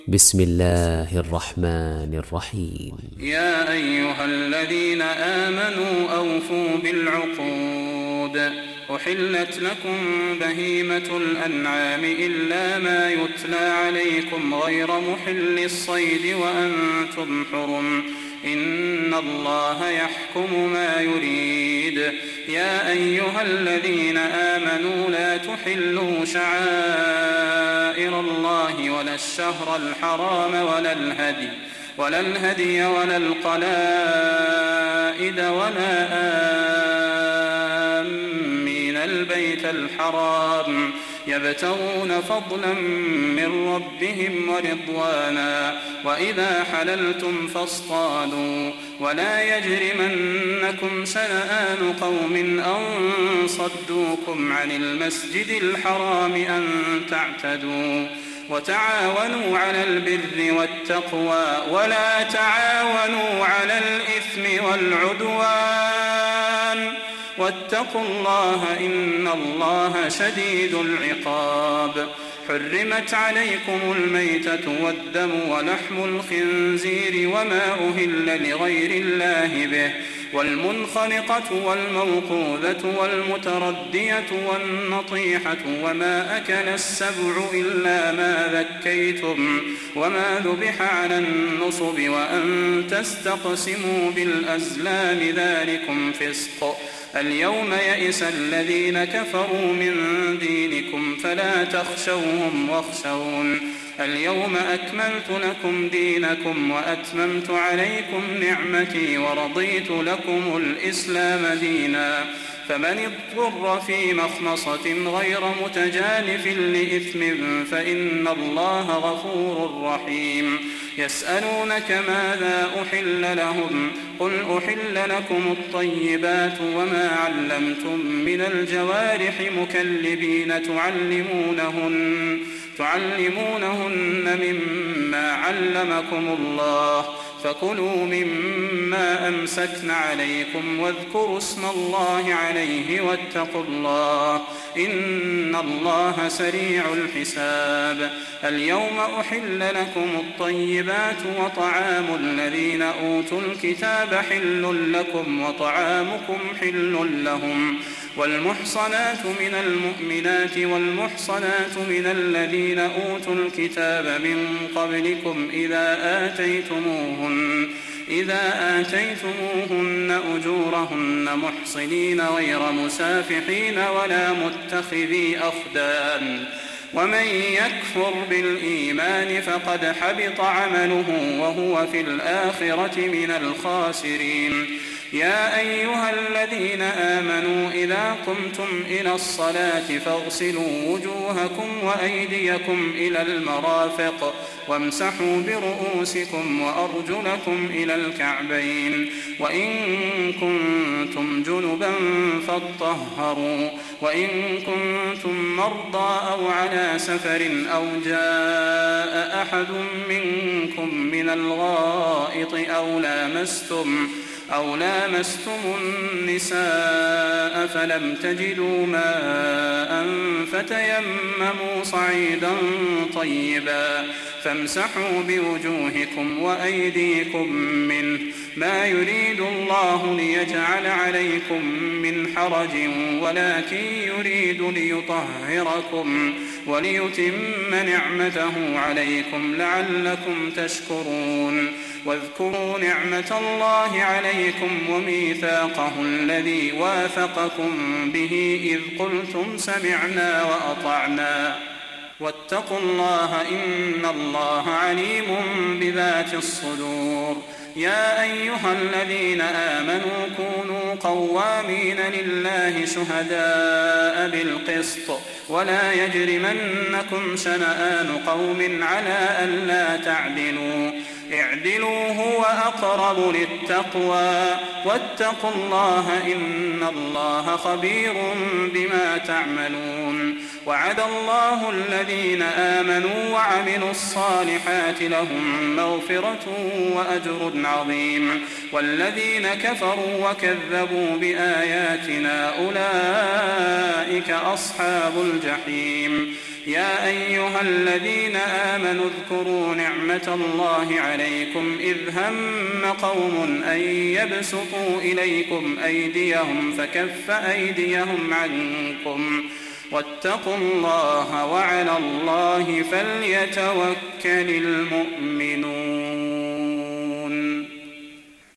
بسم الله الرحمن الرحيم. يا أيها الذين آمنوا أوفوا بالعقود. أحلت لكم بهيمة الأنعام إلا ما يتلى عليكم غير محل الصيد وأنتم حرم، إن الله يحكم ما يريد. يا أيها الذين آمنوا لا تحلوا شعائر الله ولا الشهر الحرام ولا الهدي ولا القلائد ولا آمين البيت الحرام يبتغون فضلا من ربهم ورضوانا. وإذا حللتم فاصطادوا ولا يجرمنكم شنآن قوم أن صدوكم عن المسجد الحرام أن تعتدوا. وتعاونوا على البر والتقوى ولا تعاونوا على الإثم والعدوان، واتقوا الله إن الله شديد العقاب. حرمت عليكم الميتة والدم ولحم الخنزير وما أهل لغير الله به، والمنخنقة والموقوذة والمتردية والنطيحة وما أكل السبع إلا ما ذكيتم وما ذبح على النصب وأن تستقسموا بالأزلام ذلكم فسق. اليوم يئس الذين كفروا من دينكم فلا تخشوهم واخشون. اليوم أكملت لكم دينكم وأتممت عليكم نعمتي ورضيت لكم الإسلام دينا. فمن اضطر في مخمصة غير متجانف لإثم فإن الله غفور رحيم. يسألونك ماذا أحل لهم قل أحل لكم الطيبات وما علمتم من الجوارح مكلبين تعلمونهن مما علمكم الله، فكلوا مما أمسكن عليكم واذكروا اسم الله عليه واتقوا الله إن الله سريع الحساب. اليوم أحل لكم الطيبات وطعام الذين أوتوا الكتاب حل لكم وطعامكم حل لهم. والمحصنات من المؤمنات والمحصنات من الذين أوتوا الكتاب من قبلكم إذا آتيتموهن أجورهن محصنين غير مسافحين ولا متخذي أخدان. ومن يكفر بالإيمان فقد حبط عمله وهو في الآخرة من الخاسرين. يا أيها الذين آمنوا إذا قمتم إلى الصلاة فاغسلوا وجوهكم وأيديكم إلى المرافق وامسحوا برؤوسكم وأرجلكم إلى الكعبين، وإن كنتم جنبا فاطهروا، وإن كنتم مرضى أو على سفر أو جاء أحد منكم من الغائط أو لامستم النساء فلم تجدوا ماء فتيمموا صعيدا طيبا فامسحوا بوجوهكم وأيديكم منه، ما يريد الله ليجعل عليكم من حرج ولكن يريد ليطهركم وليتم نعمته عليكم لعلكم تشكرون. واذكروا نعمة الله عليكم وميثاقه الذي واثقكم به إذ قلتم سمعنا وأطعنا، واتقوا الله إن الله عليم بذات الصدور. يا أيها الذين آمنوا كونوا قوامين لله شهداء بالقسط ولا يجرمنكم شنآن قوم على ألا تعدلوا، اعدلوا هو أقرب للتقوى واتقوا الله إن الله خبير بما تعملون. وعد الله الذين آمنوا وعملوا الصالحات لهم مغفرة وأجر عظيم، والذين كفروا وكذبوا بآياتنا أولئك أصحاب الجحيم. يا أيها الذين آمنوا اذكروا نعمة الله عليكم إذ هم قوم أن يبسطوا إليكم أيديهم فكف أيديهم عنكم واتقوا الله وعلى الله فليتوكل المؤمنون.